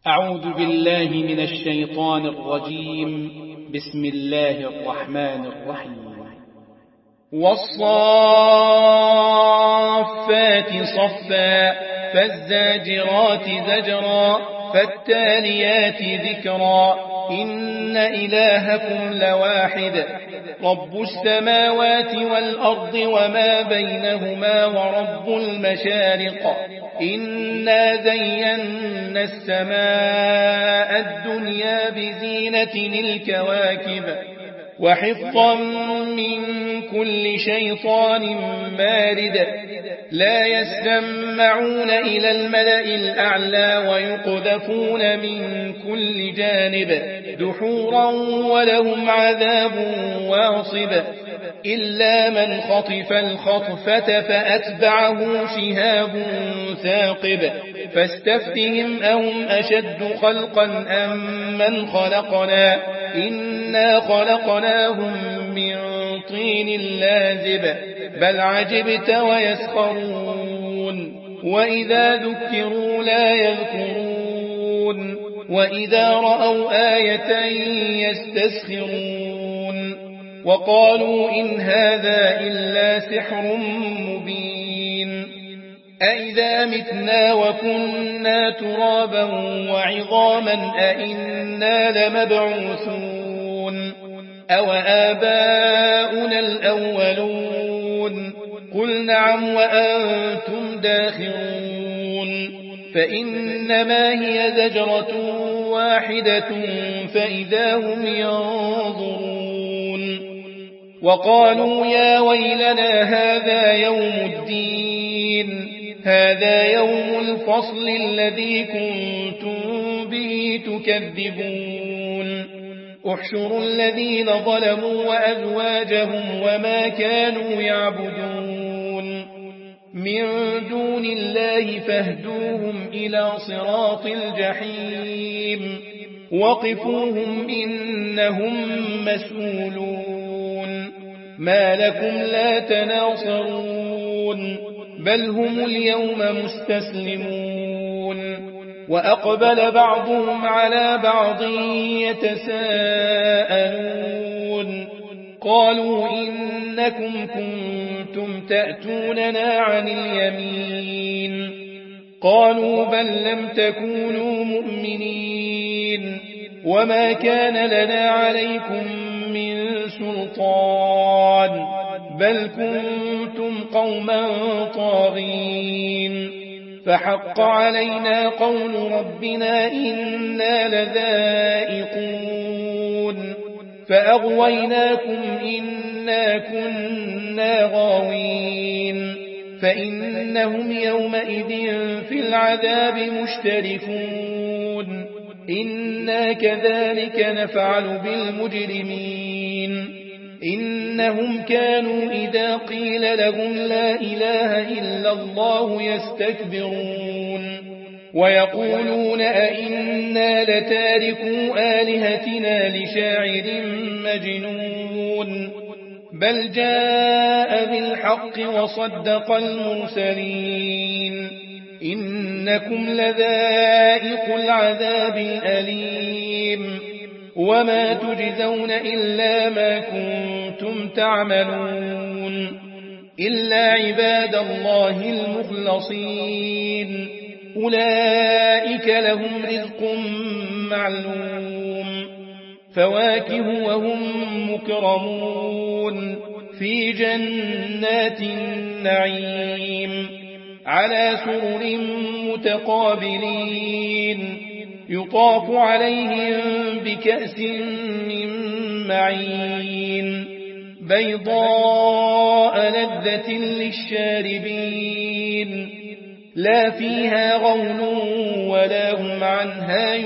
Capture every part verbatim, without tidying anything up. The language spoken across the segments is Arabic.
أعوذ بالله من الشيطان الرجيم. بسم الله الرحمن الرحيم. والصافات صفا فالزاجرات زجرا فالتاليات ذكرا إن إلهكم لواحد رب السماوات والأرض وما بينهما ورب المشارق إنا زينا السماء الدنيا بزينة الكواكب وحفظا من كل شيطان مارد لا يسمعون إلى الملأ الأعلى ويقذفون من كل جانب دحورا ولهم عذاب واصب إلا من خطف الخطفة فأتبعه شهاب ثاقب فاستفتهم أهم أشد خلقا أم من خلقنا إنا خلقناهم من طين لازب بل عجبت ويسخرون وإذا ذكروا لا يذكرون وإذا رأوا آية يستسخرون وقالوا إن هذا إلا سحر مبين أئذا متنا وكنا ترابا وعظاما أئنا لمبعوثون أو آباؤنا الأولون قل نعم وأنتم داخرون فإنما هي زجرة واحدة فإذا هم ينظرون وقالوا يا ويلنا هذا يوم الدين هذا يوم الفصل الذي كنتم به تكذبون احشروا الذين ظلموا وأزواجهم وما كانوا يعبدون من دون الله فاهدوهم إلى صراط الجحيم وقفوهم إنهم مسؤولون ما لكم لا تناصرون بل هم اليوم مستسلمون وأقبل بعضهم على بعض يتساءلون قالوا إنكم كنتم تأتوننا عن اليمين قالوا بل لم تكونوا مؤمنين وما كان لنا عليكم من سلطان بل كنتم قوما طاغين فحق علينا قول ربنا إنا لذائقون فأغويناكم إنا كنا غاوين فإنهم يومئذ في العذاب مشتركون إنا كذلك نفعل بالمجرمين إنهم كانوا إذا قيل لهم لا إله إلا الله يستكبرون ويقولون أئنا لتاركوا آلهتنا لشاعر مجنون بل جاء بالحق وصدق المرسلين إنكم لذائق العذاب الأليم وما تجزون إلا ما كنتم تعملون إلا عباد الله المخلصين أولئك لهم رزق معلوم فواكه وهم مكرمون في جنات النعيم على سرر متقابلين يطاف عليهم بكأس من معين بيضاء لذة للشاربين لا فيها غول ولا هم عنها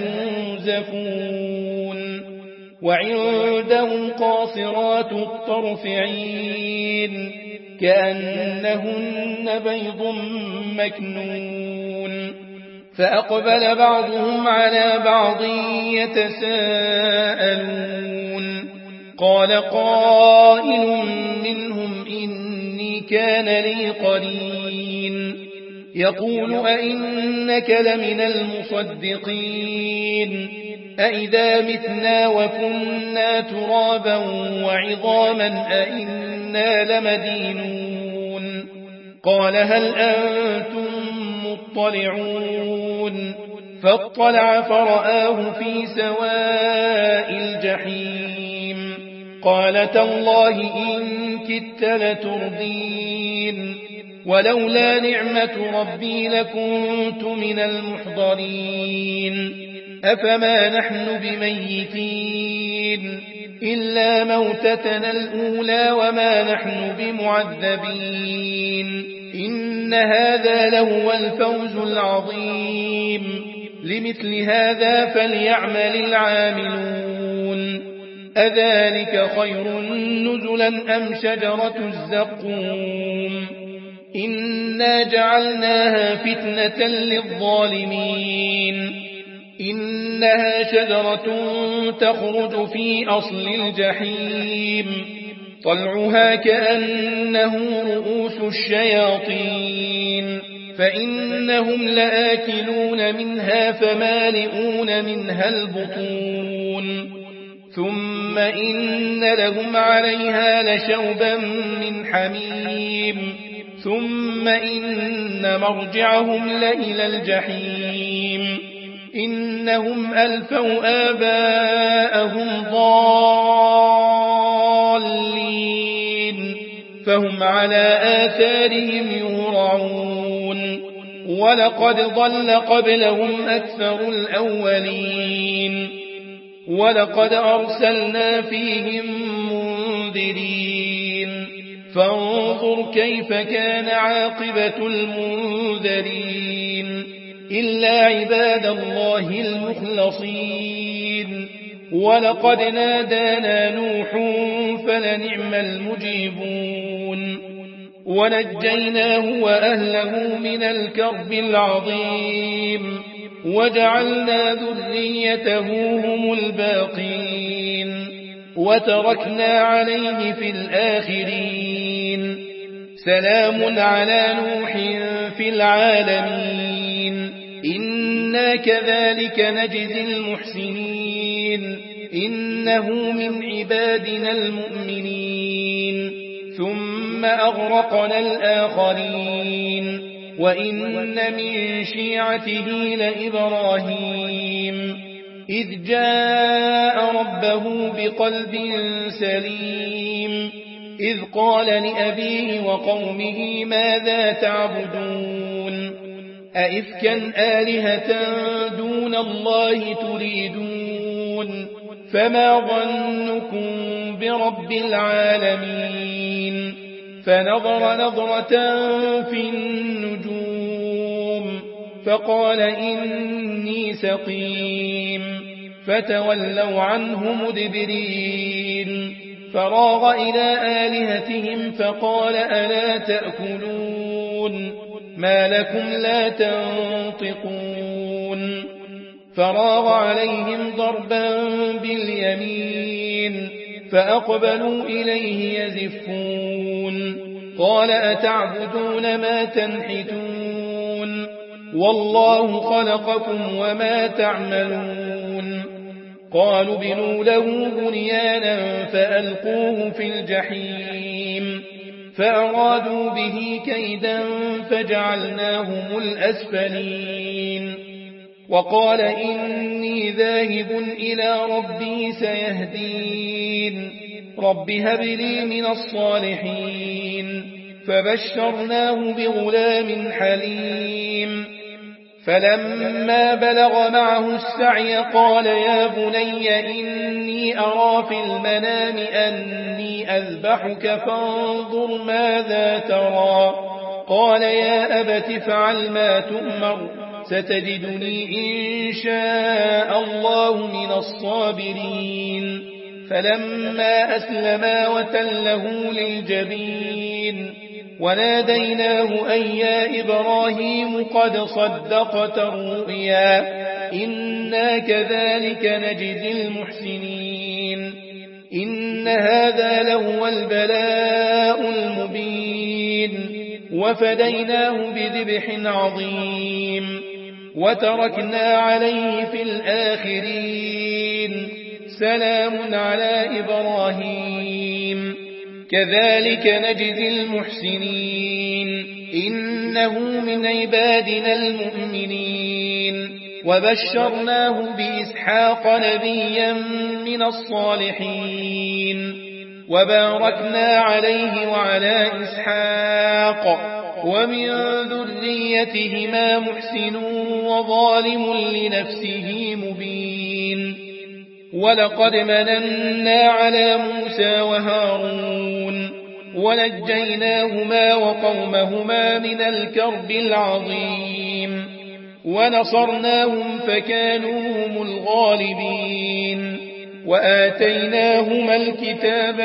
ينزفون وعندهم قاصرات الطرف عين كأنهن بيض مكنون فأقبل بعضهم على بعض يتساءلون قال قائل منهم إني كان لي قرين يقول أئنك لمن المصدقين أئذا متنا وكنا ترابا وعظاما أئنا لمدينون قال هل أنتم مطلعون فاطلع فرآه في سواء الجحيم قال تالله إن كدت لتردين ولولا نعمة ربي لكنت من المحضرين أفما نحن بميتين إلا موتتنا الأولى وما نحن بمعذبين إن هذا لهو الفوز العظيم لمثل هذا فليعمل العاملون أذلك خير نزلا أم شجرة الزقوم إنا جعلناها فتنة للظالمين إنها شجرة تخرج في أصل الجحيم طلعها كأنه رؤوس الشياطين فإنهم لآكلون منها فمالئون منها البطون ثم إن لهم عليها لشوبا من حميم ثم إن مرجعهم لإلى الجحيم إنهم ألفوا آباءهم ضالين فهم على آثارهم يهرعون ولقد ضل قبلهم أكثر الأولين ولقد أرسلنا فيهم منذرين فانظر كيف كان عاقبة المنذرين إلا عباد الله المخلصين ولقد نادانا نوح فلنعم المجيبون ونجيناه وأهله من الكرب العظيم وجعلنا ذريته هم الباقين وتركنا عليه في الآخرين سلام على نوح في العالمين إنا كذلك نجزي المحسنين إنه من عبادنا المؤمنين ثم أغرقنا الآخرين وإن من شيعته لإبراهيم إذ جاء ربه بقلب سليم إذ قال لأبيه وقومه ماذا تعبدون أئفكا آلهة دون الله تريدون فما ظنكم برب العالمين فنظر نظرة في النجوم فقال إني سقيم فتولوا عنه مدبرين فراغ إلى آلهتهم فقال ألا تأكلون ما لكم لا تنطقون فراغ عليهم ضربا باليمين فأقبلوا إليه يزفون قال أتعبدون ما تنحتون والله خلقكم وما تعملون قالوا بنوا له بنيانا فألقوه في الجحيم فأرادوا به كيدا فجعلناهم الأسفلين وقال إني ذاهب إلى ربي سيهدين رب هب لي من الصالحين فبشرناه بغلام حليم فلما بلغ معه السعي قال يا بني إني أرى في المنام أني أذبحك فانظر ماذا ترى قال يا أبت فعل ما تؤمر ستجدني إن شاء الله من الصابرين فلما أسلما وتله للجبين وناديناه أن يا إبراهيم قد صدقت الرؤيا إنا كذلك نجزي المحسنين إن هذا لهو البلاء المبين وفديناه بذبح عظيم وتركنا عليه في الآخرين سلام على إبراهيم كذلك نجزي المحسنين إنه من عبادنا المؤمنين وبشرناه بإسحاق نبيا من الصالحين وباركنا عليه وعلى إسحاق ومن ذريتهما محسن وظالم لنفسه مبين ولقد مننا على موسى وهارون ونجيناهما وقومهما من الكرب العظيم ونصرناهم فكانوا هم الغالبين وآتيناهما الكتاب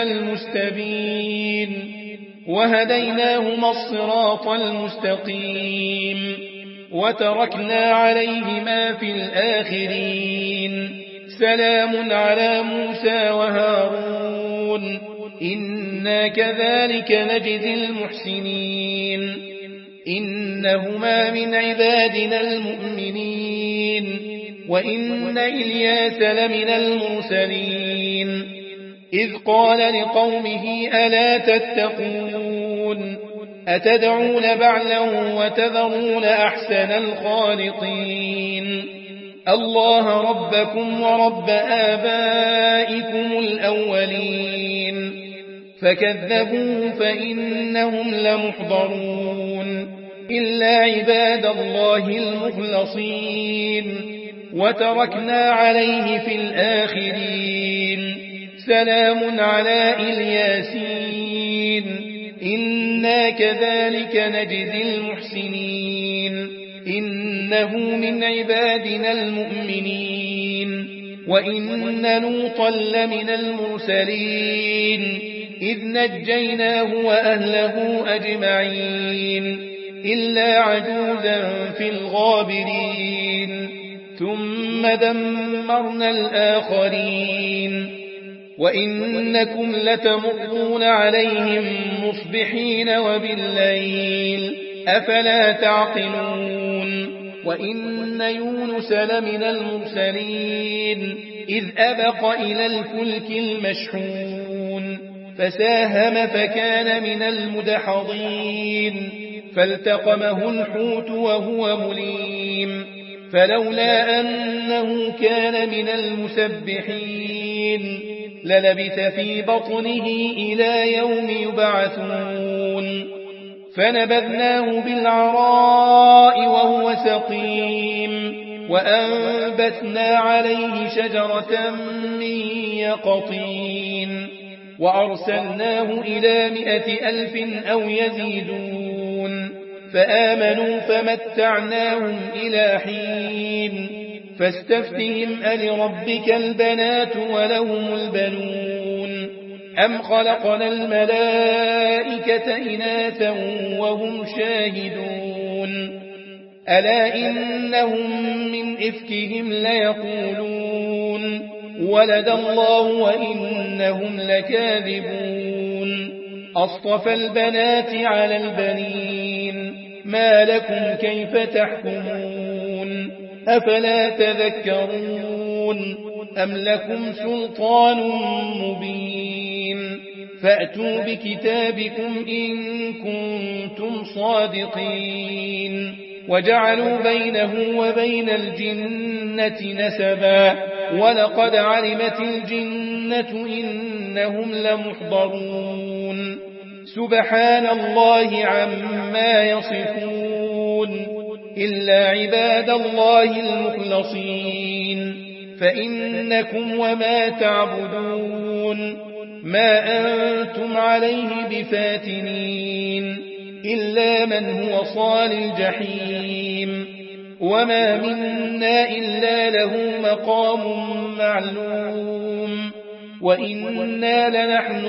المستبين وهديناهما الصراط المستقيم وتركنا عليهما في الآخرين سلام على موسى وهارون إنا كذلك نجزي المحسنين إنهما من عبادنا المؤمنين وإن إلياس لمن المرسلين إذ قال لقومه ألا تتقون أتدعون بعلا وتذرون أحسن الخالقين الله ربكم ورب آبائكم الأولين فكذبوه فإنهم لمحضرون إلا عباد الله المخلصين وتركنا عليه في الآخرين سلام على الياسين إنا كذلك نجزي المحسنين إنه من عبادنا المؤمنين وإن لوطا لمن المرسلين إذ نجيناه وأهله أجمعين إلا عجوزا في الغابرين ثم دمرنا الآخرين وإنكم لتمرون عليهم مصبحين وبالليل أفلا تعقلون وإن يونس لمن المرسلين إذ أبق إلى الفلك المشحون فساهم فكان من المدحضين فالتقمه الحوت وهو مليم فلولا أنه كان من المسبحين للبث في بطنه إلى يوم يبعثون فنبذناه بالعراء وهو سقيم وأنبتنا عليه شجرة من يقطين وأرسلناه إلى مئة ألف أو يزيدون فآمنوا فمتعناهم إلى حين فاستفتهم ألربك البنات ولهم البنون أم خلقنا الملائكة إناثا وهم شاهدون ألا إنهم من إفكهم ليقولون ولد الله وإنهم لكاذبون أصطفى البنات على البنين ما لكم كيف تحكمون أفلا تذكرون أم لكم سلطان مبين فأتوا بكتابكم إن كنتم صادقين وجعلوا بينه وبين الجنة نسبا ولقد علمت الجنة إنهم لمحضرون سبحان الله عما يصفون إلا عباد الله المخلصين فإنكم وما تعبدون ما أنتم عليه بفاتنين إلا من هو صال الجحيم وما منا إلا له مقام معلوم وإنا لنحن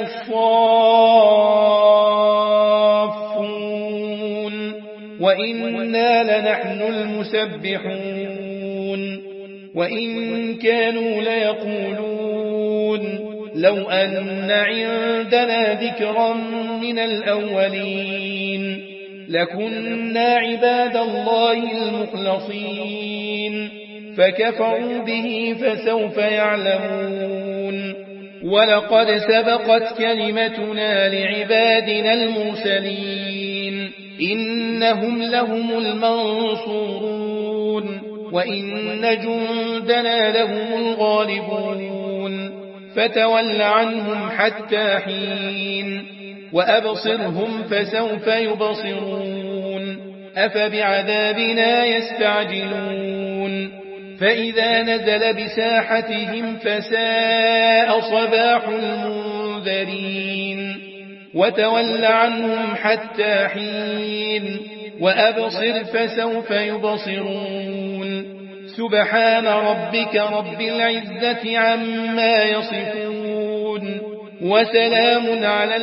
الصافون وإنا لنحن المسبحون وإن كانوا ليقولون لو أن عندنا ذكرا من الأولين لكنا عباد الله المخلصين فكفروا به فسوف يعلمون ولقد سبقت كلمتنا لعبادنا المرسلين إنهم لهم المنصورون وإن جندنا لهم الغالبون فتول عنهم حتى حين وأبصرهم فسوف يبصرون أفبعذابنا يستعجلون فإذا نزل بساحتهم فساء صباح المنذرين وتول عنهم حتى حين وأبصر فسوف يبصرون سبحان ربك رب العزة عما يصفون وسلام على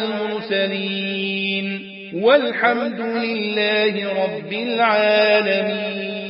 المرسلين والحمد لله رب العالمين.